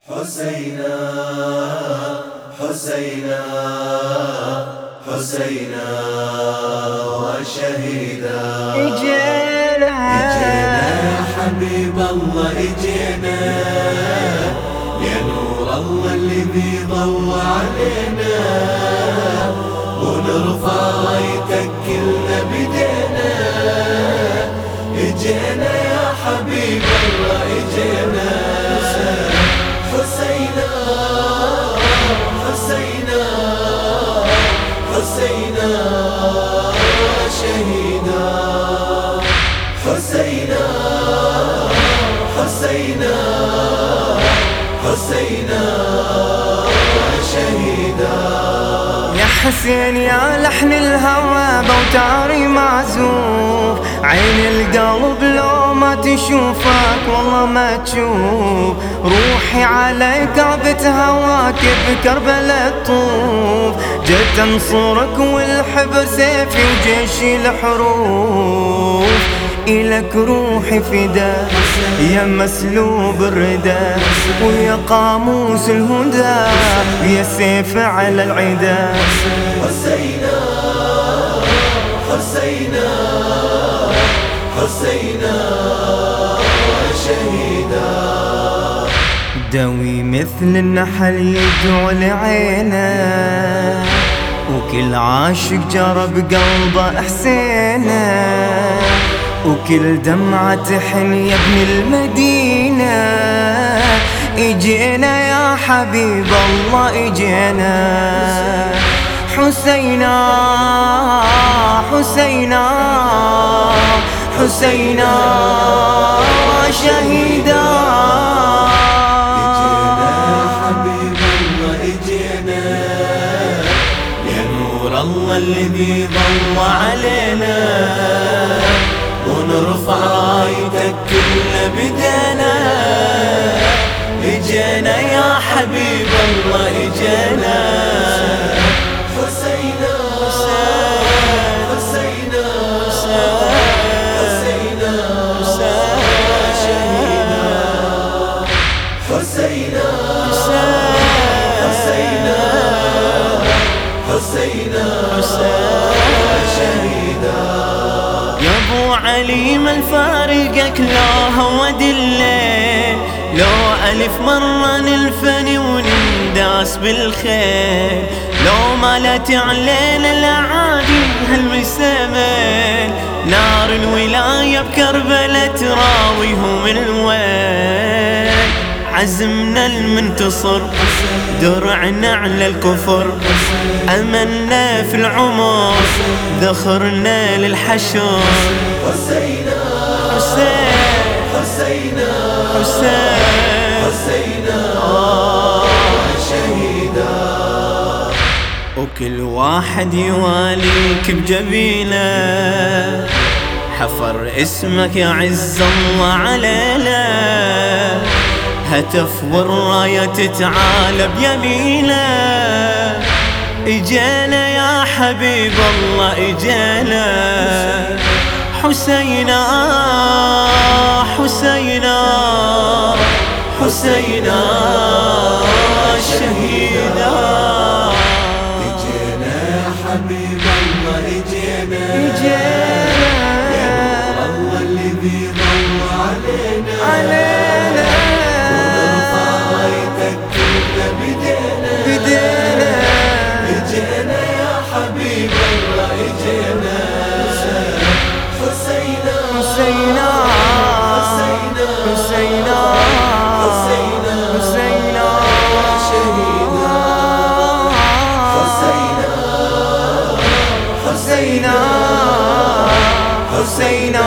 حسينا حسينا حسينا وشهيدا. اجينا يا حبيب الله اجينا، يا نور الله اللي بيضوى علينا، ونرفع رايتك كلنا بدينا. اجينا يا حبيب الله اجينا. حسينا حسينا حسينا شهيدا. حسينا حسينا حسينا شهيدا. يا حسين يا لحن الهوى بوتاري معزوف، عين القلب لو ما تشوفك والله ما تشوف. روحي عليك عبت هواك بكربلاء تطوف. جيت انصرك والحبر سيفي وجيشي الحروف. إلك روحي فدا يا مسلوب الردى، ويا قاموس الهدى يا سيف على العدا. حسينا حسينا حسينا شهيدا. دوي مثل النحل يدعو لعينه، وكل عاشق جرى بقلبه حسينه، وكل دمعة تحن يا ابن المدينة. اجينا يا حبيب الله اجينا. حسينا حسينا حسينا شهيدا. اجينا يا حبيب الله اجينا، يا نور الله اللي بيضوى علينا، ونرفع رايتك كلنا بدينا. اجينا يا حبيب الله اجينا. حسينا حسينا حسينا شهيدا. حسينا حسينا حسينا شهيدا. يا ابو علي من فارقك لا هو دليل، لو ألف مرة نلفني وننداس بالخيل، لو مالت علينا الأعادي هالمسامل، نار الولاية بكربلاء تراويهم الويل. عزمنا المنتصر درعنا على الكفر، أمنا في العمر ذخرنا للحشر. حسينا حسين حسينا حسين حسينا شهيدا. وكل واحد يواليك بجبينه، حفر اسمك يا عز الله علينا، هتف والراية تتعالى بيمينه. اجينا يا حبيب الله اجينا. حسينا حسينا حسينا شهيدا. اجينا يا حبيب الله اجينا، اجينا الله اللي بيضوى علينا، ونرفع رايتك كلنا بدينا. اجينا يا حبيب الله اجينا. حسينا حسينا حسينا حسينا حسينا حسينا شهيدا. حسينا حسينا حسينا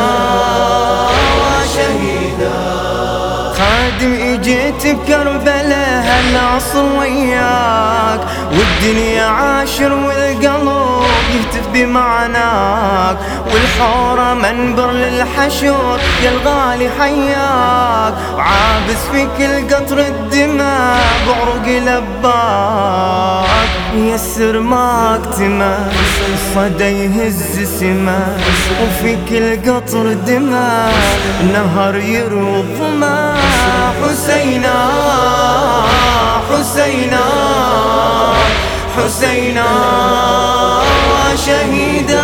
شهيدا. خادم اجيت بكربلاء هالعصر وياك، والدنيا عاشر والقلب يهتف بمعناك، والحورة منبر للحشر يا الغالي حياك. وعابس في كل قطر الدماء بعرق لباك، يسر ما اكتمل الصدى يهز سما، وفي كل قطر دماء نهر يروي الظما. حسينا حسينا حسينا شهيدا.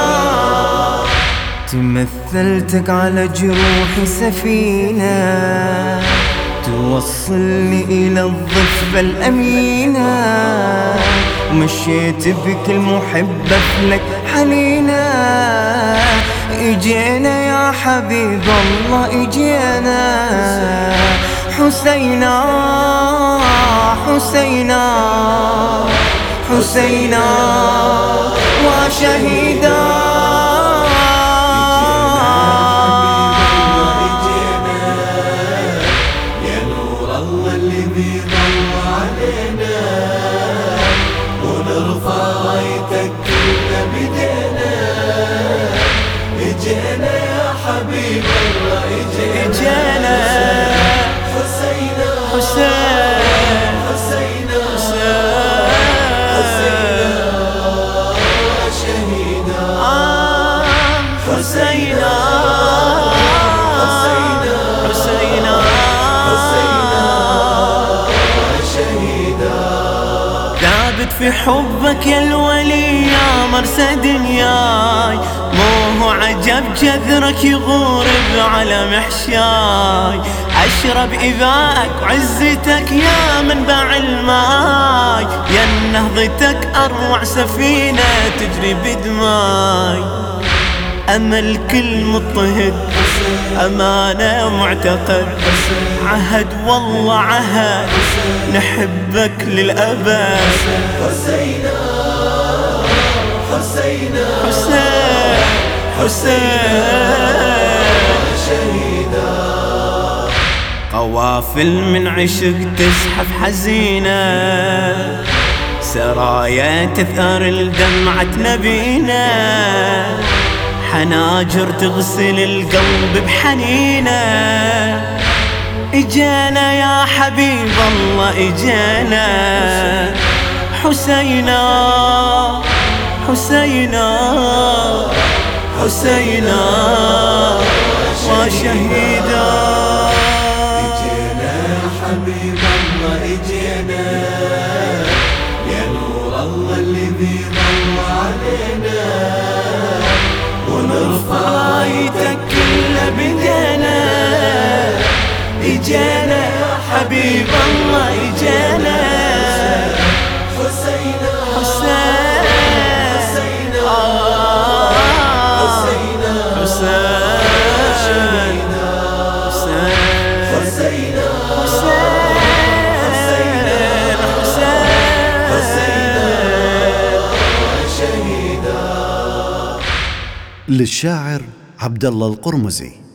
تمثلتك على جروحي سفينة توصلني إلى الضفة الأمينة، مشيت بك المحبة فلك حنينة. إجينا يا حبيب الله إجينا حسينا حسينا حسينا وشهيدا. إجينا يا حبيب الله إجينا حسينا حسين حسينا حسين شهيدا حسينا حسينا شهيدا. ثابت في حبك يا الولي يا مرسى دنياي، مو هو عجب جذرك يغورب على محشاي. أشرب إذاك وعزتك يا منبع الماي، يا نهضتك أروع سفينة تجري بدماي. أمل كل مضطهد أمانة معتقد، عهد والله عهد نحبك للأبد. حسينا حسينا حسين حسين شهيدا. قوافل من عشق تزحف حزينة، سرايا تثار الدمعة نبينا، حناجر تغسل القلب بحنينة. إجينا يا حبيب الله إجينا حسينا حسينا حسينا وشهيدا. إجينا يا حبيب الله إجينا يا نور الله اللي بيضل علينا، ونرفع رايتك كلها بدينا. إجينا يا حبيب الله إجينا حسينا حسين حسينا حسين حسينا للشاعر عبد الله القرمزي.